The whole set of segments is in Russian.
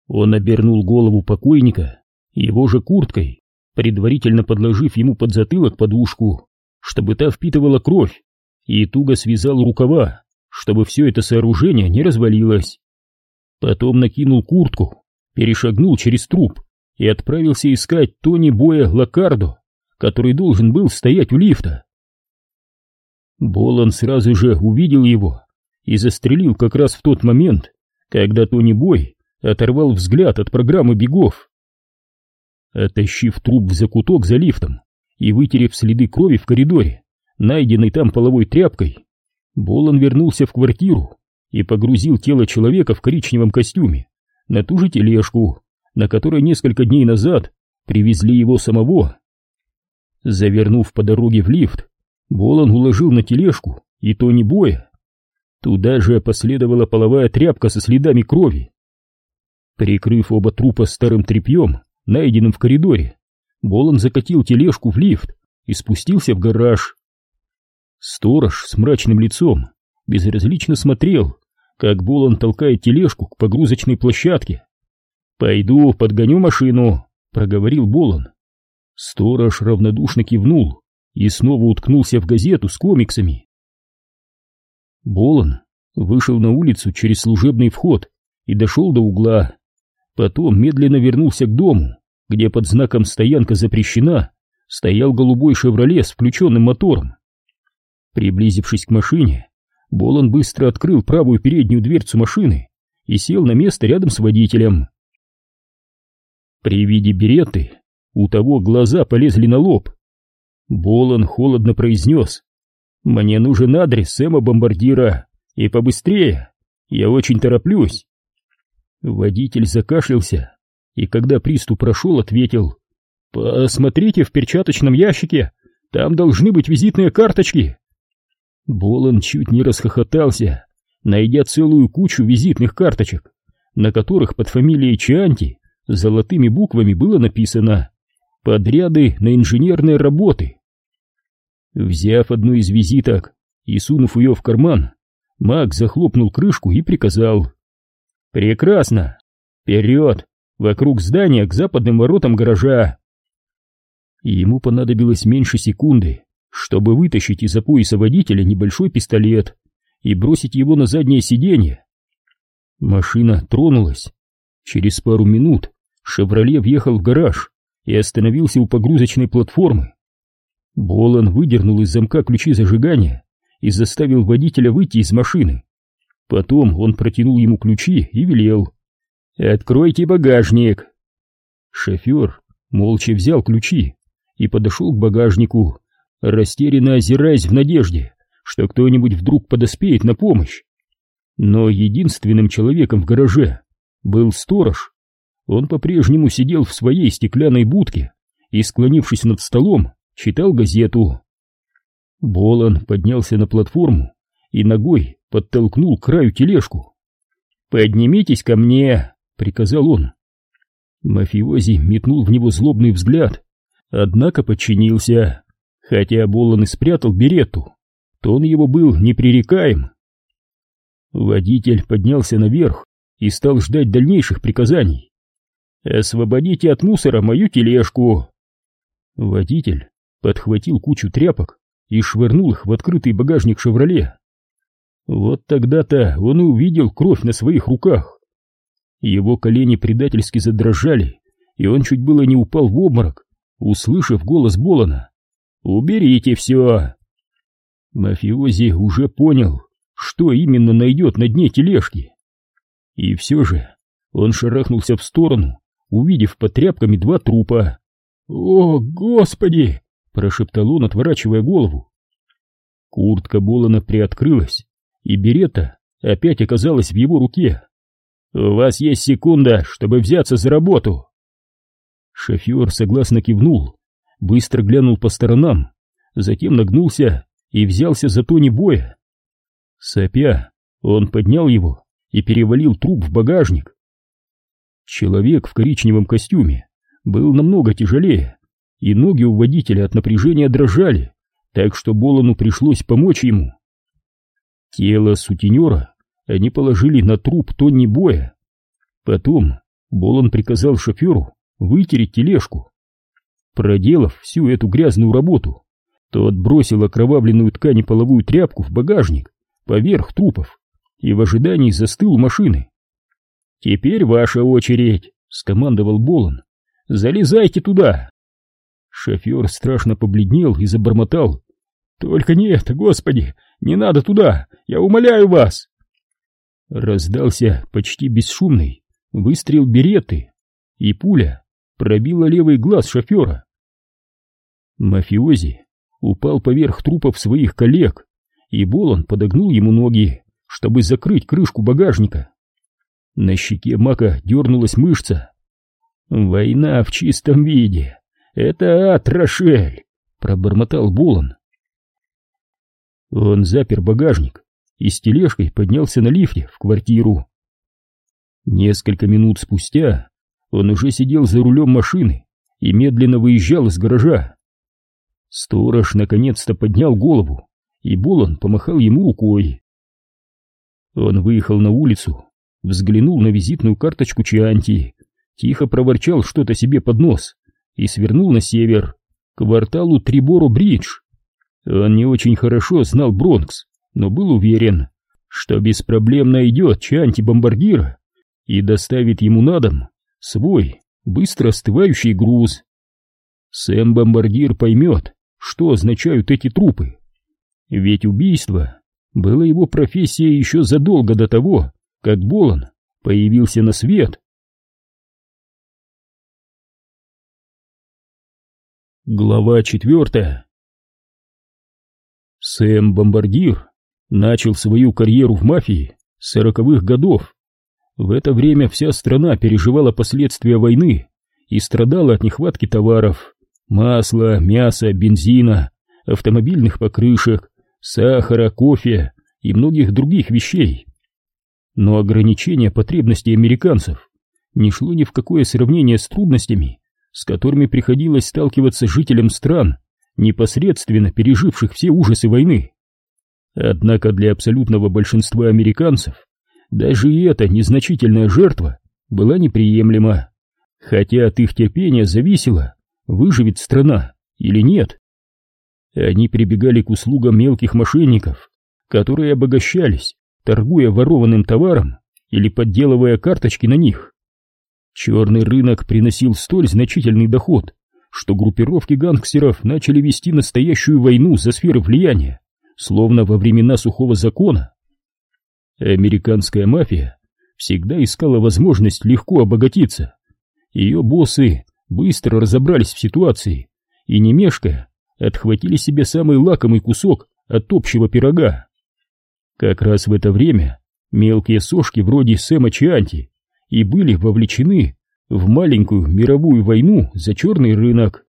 Он обернул голову покойника его же курткой, предварительно подложив ему под затылок подушку, чтобы та впитывала кровь, и туго связал рукава, чтобы все это сооружение не развалилось. Потом накинул куртку, перешагнул через труп и отправился искать Тони Боя Локардо, который должен был стоять у лифта. Болан сразу же увидел его и застрелил как раз в тот момент, когда Тони Бой оторвал взгляд от программы бегов. Оттащив труп в закуток за лифтом и вытерев следы крови в коридоре, найденной там половой тряпкой, Болан вернулся в квартиру и погрузил тело человека в коричневом костюме на ту же тележку, на которой несколько дней назад привезли его самого. Завернув по дороге в лифт, Болан уложил на тележку и Тони Боя. Туда же последовала половая тряпка со следами крови. Прикрыв оба трупа старым тряпьем, найденным в коридоре, Болан закатил тележку в лифт и спустился в гараж. Сторож с мрачным лицом безразлично смотрел, как Болан толкает тележку к погрузочной площадке. «Пойду подгоню машину», — проговорил Болан. Сторож равнодушно кивнул и снова уткнулся в газету с комиксами. Болан вышел на улицу через служебный вход и дошел до угла. Потом медленно вернулся к дому, где под знаком «Стоянка запрещена» стоял голубой «Шевроле» с включенным мотором. Приблизившись к машине, Болан быстро открыл правую переднюю дверцу машины и сел на место рядом с водителем. При виде Беретты у того глаза полезли на лоб. Болан холодно произнес: «Мне нужен адрес Сэма Бомбардира, и побыстрее, я очень тороплюсь». Водитель закашлялся, и когда приступ прошел, ответил: «Посмотрите в перчаточном ящике, там должны быть визитные карточки». Болан чуть не расхохотался, найдя целую кучу визитных карточек, на которых под фамилией Чианти золотыми буквами было написано «Подряды на инженерные работы». Взяв одну из визиток и сунув ее в карман, Мак захлопнул крышку и приказал: «Прекрасно! Вперед! Вокруг здания к западным воротам гаража!» Ему понадобилось меньше секунды, чтобы вытащить из-за пояса водителя небольшой пистолет и бросить его на заднее сиденье. Машина тронулась. Через пару минут «Шевроле» въехал в гараж и остановился у погрузочной платформы. Болан выдернул из замка ключи зажигания и заставил водителя выйти из машины. Потом он протянул ему ключи и велел: «Откройте багажник». Шофер молча взял ключи и подошел к багажнику, растерянно озираясь в надежде, что кто-нибудь вдруг подоспеет на помощь. Но единственным человеком в гараже был сторож. Он по-прежнему сидел в своей стеклянной будке и, склонившись над столом, читал газету. Болан поднялся на платформу и ногой подтолкнул к краю тележку. «Поднимитесь ко мне», — приказал он. Мафиози метнул в него злобный взгляд, однако подчинился. Хотя Болан и спрятал Беретту, тон его был непререкаем. Водитель поднялся наверх и стал ждать дальнейших приказаний. «Освободите от мусора мою тележку». Водитель подхватил кучу тряпок и швырнул их в открытый багажник «Шевроле». Вот тогда-то он и увидел кровь на своих руках. Его колени предательски задрожали, и он чуть было не упал в обморок, услышав голос Болана: «Уберите все!» Мафиози уже понял, что именно найдет на дне тележки. И все же он шарахнулся в сторону, увидев под тряпками два трупа. «О, Господи!» — прошептал он, отворачивая голову. Куртка Болана приоткрылась, и Беретта опять оказалась в его руке. «У вас есть секунда, чтобы взяться за работу!» Шофер согласно кивнул, быстро глянул по сторонам, затем нагнулся и взялся за Тони Боя. Сопя, он поднял его и перевалил труп в багажник. Человек в коричневом костюме был намного тяжелее, и ноги у водителя от напряжения дрожали, так что Болану пришлось помочь ему. Тело сутенера они положили на труп Тони Боя. Потом Болон приказал шоферу вытереть тележку. Проделав всю эту грязную работу, тот бросил окровавленную ткань и половую тряпку в багажник поверх трупов и в ожидании застыл у машины. «Теперь ваша очередь», — скомандовал Болон. «Залезайте туда!» Шофер страшно побледнел и забормотал: «Только нет, Господи, не надо туда, я умоляю вас!» Раздался почти бесшумный выстрел беретты, и пуля пробила левый глаз шофера. Мафиози упал поверх трупов своих коллег, и Болон подогнул ему ноги, чтобы закрыть крышку багажника. На щеке Мака дернулась мышца. «Война в чистом виде! Это ад, Рошель!» — пробормотал Болон. Он запер багажник и с тележкой поднялся на лифте в квартиру. Несколько минут спустя он уже сидел за рулем машины и медленно выезжал из гаража. Сторож наконец-то поднял голову, и Болон помахал ему рукой. Он выехал на улицу, взглянул на визитную карточку Чианти, тихо проворчал что-то себе под нос и свернул на север, к кварталу Триборо-Бридж. Он не очень хорошо знал Бронкс, но был уверен, что без проблем найдет Чианти-бомбардира и доставит ему на дом свой быстро остывающий груз. Сэм-бомбардир поймет, что означают эти трупы, ведь убийство было его профессией еще задолго до того, как Болон появился на свет. Глава 4. Сэм-бомбардир начал свою карьеру в мафии с 40-х годов. В это время вся страна переживала последствия войны и страдала от нехватки товаров: масла, мяса, бензина, автомобильных покрышек, сахара, кофе и многих других вещей. Но ограничение потребностей американцев не шло ни в какое сравнение с трудностями, с которыми приходилось сталкиваться жителям стран, непосредственно переживших все ужасы войны. Однако для абсолютного большинства американцев даже и эта незначительная жертва была неприемлема, хотя от их терпения зависело, выживет страна или нет. Они прибегали к услугам мелких мошенников, которые обогащались, торгуя ворованным товаром или подделывая карточки на них. Черный рынок приносил столь значительный доход, что группировки гангстеров начали вести настоящую войну за сферы влияния, словно во времена сухого закона. Американская мафия всегда искала возможность легко обогатиться. Ее боссы быстро разобрались в ситуации и, не мешкая, отхватили себе самый лакомый кусок от общего пирога. Как раз в это время мелкие сошки вроде Сэма Чианти и были вовлечены в маленькую мировую войну за черный рынок.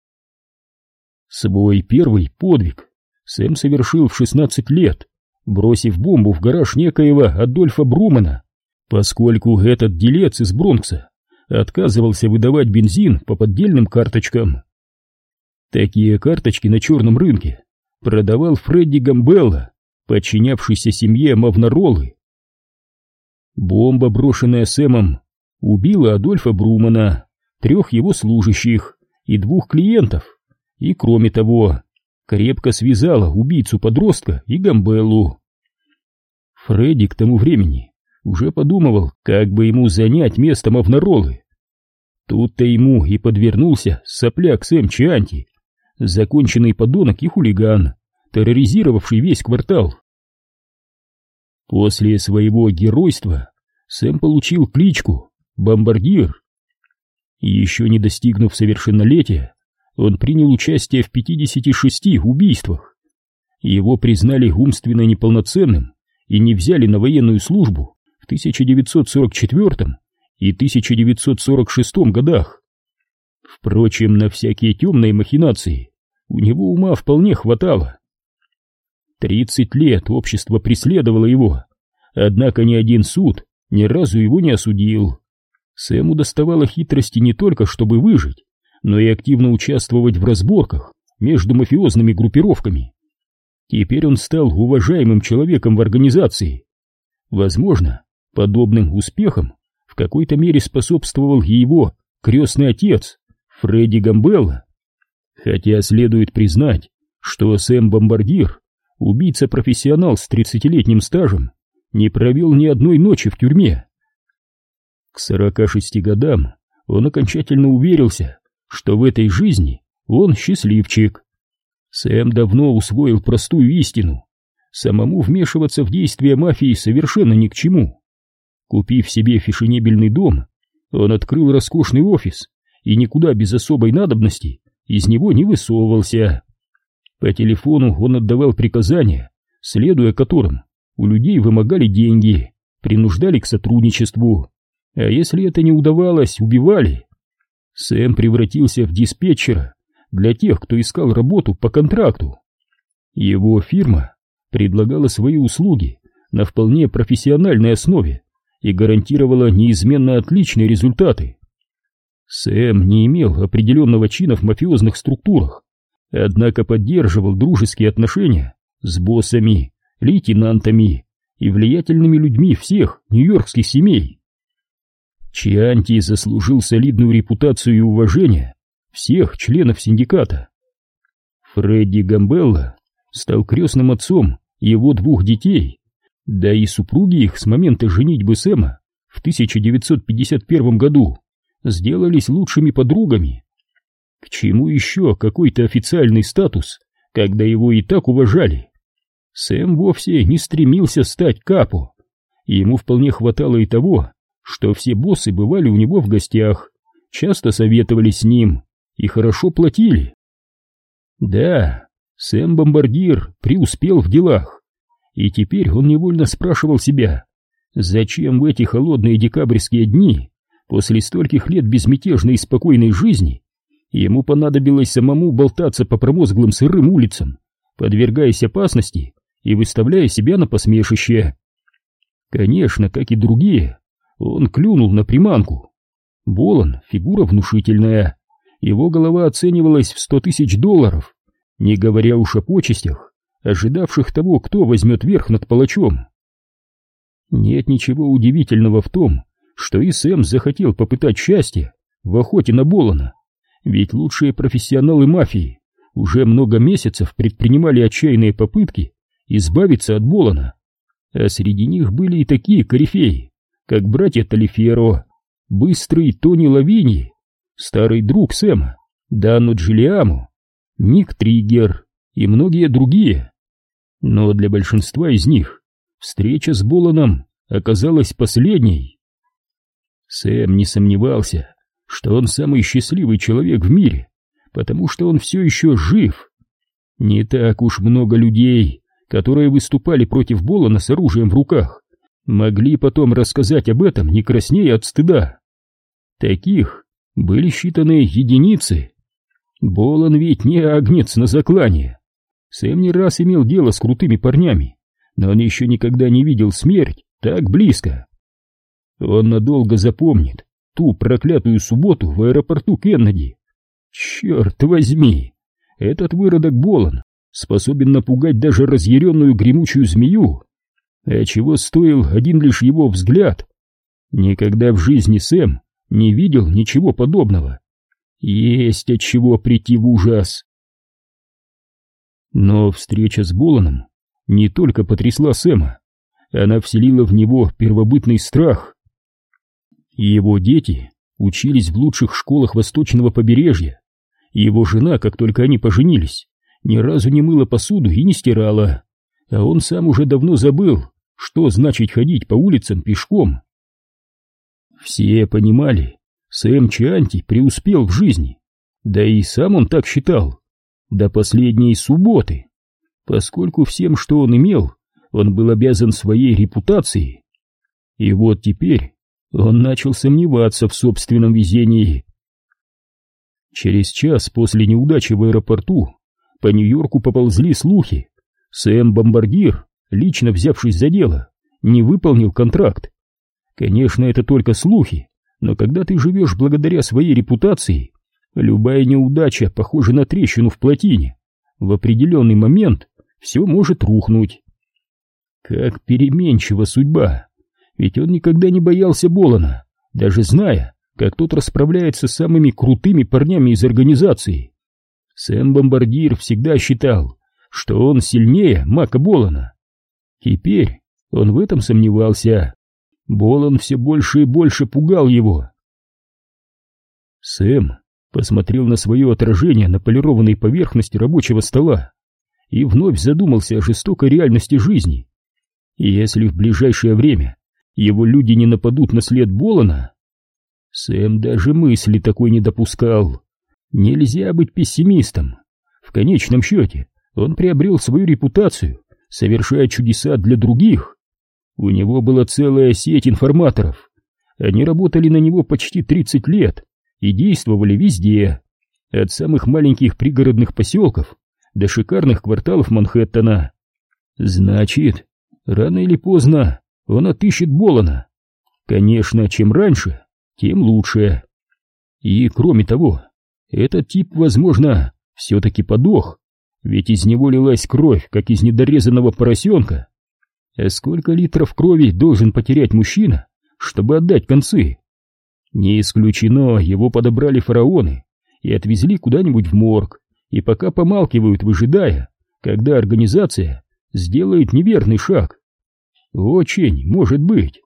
Свой первый подвиг Сэм совершил в 16 лет, бросив бомбу в гараж некоего Адольфа Брумана, поскольку этот делец из Бронкса отказывался выдавать бензин по поддельным карточкам. Такие карточки на черном рынке продавал Фредди Гамбелла, подчинявшийся семье Мавнаролы. Бомба, брошенная Сэмом, убила Адольфа Брумана, 3 его служащих и 2 клиентов, и, кроме того, крепко связала убийцу-подростка и Гамбеллу. Фредди к тому времени уже подумывал, как бы ему занять место Мавнаролы. Тут-то ему и подвернулся сопляк Сэм Чианти, законченный подонок и хулиган, терроризировавший весь квартал. После своего геройства Сэм получил кличку «Бомбардир». Еще не достигнув совершеннолетия, он принял участие в 56 убийствах. Его признали умственно неполноценным и не взяли на военную службу в 1944 и 1946 годах. Впрочем, на всякие темные махинации у него ума вполне хватало. 30 лет общество преследовало его, однако ни один суд ни разу его не осудил. Сэму доставало хитрости не только чтобы выжить, но и активно участвовать в разборках между мафиозными группировками. Теперь он стал уважаемым человеком в организации. Возможно, подобным успехом в какой-то мере способствовал и его крестный отец, Фредди Гамбелла. Хотя следует признать, что Сэм Бомбардир, убийца-профессионал с 30-летним стажем, не провел ни одной ночи в тюрьме. К 46 годам он окончательно уверился, что в этой жизни он счастливчик. Сэм давно усвоил простую истину: самому вмешиваться в действия мафии совершенно ни к чему. Купив себе фешенебельный дом, он открыл роскошный офис и никуда без особой надобности из него не высовывался. По телефону он отдавал приказания, следуя которым у людей вымогали деньги, принуждали к сотрудничеству, а если это не удавалось, убивали. Сэм превратился в диспетчера для тех, кто искал работу по контракту. Его фирма предлагала свои услуги на вполне профессиональной основе и гарантировала неизменно отличные результаты. Сэм не имел определенного чина в мафиозных структурах, однако поддерживал дружеские отношения с боссами, лейтенантами и влиятельными людьми всех нью-йоркских семей. Чианти заслужил солидную репутацию и уважение всех членов синдиката. Фредди Гамбелла стал крестным отцом его 2 детей, да и супруги их с момента женитьбы Сэма в 1951 году сделались лучшими подругами. К чему еще какой-то официальный статус, когда его и так уважали? Сэм вовсе не стремился стать капо, и ему вполне хватало и того, что все боссы бывали у него в гостях, часто советовались с ним и хорошо платили. Да, Сэм Бомбардир преуспел в делах, и теперь он невольно спрашивал себя, зачем в эти холодные декабрьские дни, после стольких лет безмятежной и спокойной жизни, ему понадобилось самому болтаться по промозглым сырым улицам, подвергаясь опасности и выставляя себя на посмешище. Конечно, как и другие, он клюнул на приманку. Болон — фигура внушительная, его голова оценивалась в $100 000, не говоря уж о почестях, ожидавших того, кто возьмет верх над палачом. Нет ничего удивительного в том, что и Сэм захотел попытать счастье в охоте на Болона, ведь лучшие профессионалы мафии уже много месяцев предпринимали отчаянные попытки избавиться от Болона, а среди них были и такие корифеи, как братья Талиферо, быстрый Тони Лавини, старый друг Сэма, Данно Джилиамо, Ник Триггер и многие другие. Но для большинства из них встреча с Болоном оказалась последней. Сэм не сомневался, что он самый счастливый человек в мире, потому что он все еще жив. Не так уж много людей, которые выступали против Болона с оружием в руках, могли потом рассказать об этом, не краснея от стыда. Таких были считанные единицы. Болон ведь не агнец на заклание. Сэм не раз имел дело с крутыми парнями, но он еще никогда не видел смерть так близко. Он надолго запомнит ту проклятую субботу в аэропорту Кеннеди. Черт возьми, этот выродок Болон способен напугать даже разъяренную гремучую змею. А чего стоил один лишь его взгляд? Никогда в жизни Сэм не видел ничего подобного. Есть от чего прийти в ужас. Но встреча с Болоном не только потрясла Сэма, она вселила в него первобытный страх. Его дети учились в лучших школах восточного побережья. Его жена, как только они поженились, ни разу не мыла посуду и не стирала, а он сам уже давно забыл, что значит ходить по улицам пешком. Все понимали, Сэм Чианти преуспел в жизни, да и сам он так считал, до последней субботы, поскольку всем, что он имел, он был обязан своей репутацией. И вот теперь он начал сомневаться в собственном везении. Через час после неудачи в аэропорту по Нью-Йорку поползли слухи. Сэм Бомбардир, лично взявшись за дело, не выполнил контракт. Конечно, это только слухи, но когда ты живешь благодаря своей репутации, любая неудача похожа на трещину в плотине. В определенный момент все может рухнуть. Как переменчива судьба, ведь он никогда не боялся Болона, даже зная, как тот расправляется с самыми крутыми парнями из организации. Сэм Бомбардир всегда считал, что он сильнее Мака Болана. Теперь он в этом сомневался. Болан все больше и больше пугал его. Сэм посмотрел на свое отражение на полированной поверхности рабочего стола и вновь задумался о жестокой реальности жизни. Если в ближайшее время его люди не нападут на след Болана, Сэм даже мысли такой не допускал. Нельзя быть пессимистом. В конечном счете он приобрел свою репутацию, совершая чудеса для других. У него была целая сеть информаторов. Они работали на него почти 30 лет и действовали везде, от самых маленьких пригородных поселков до шикарных кварталов Манхэттена. Значит, рано или поздно он отыщет Болана. Конечно, чем раньше, тем лучше. И кроме того, этот тип, возможно, все-таки подох, ведь из него лилась кровь, как из недорезанного поросенка. А сколько литров крови должен потерять мужчина, чтобы отдать концы? Не исключено, его подобрали фараоны и отвезли куда-нибудь в морг, и пока помалкивают, выжидая, когда организация сделает неверный шаг. Очень может быть.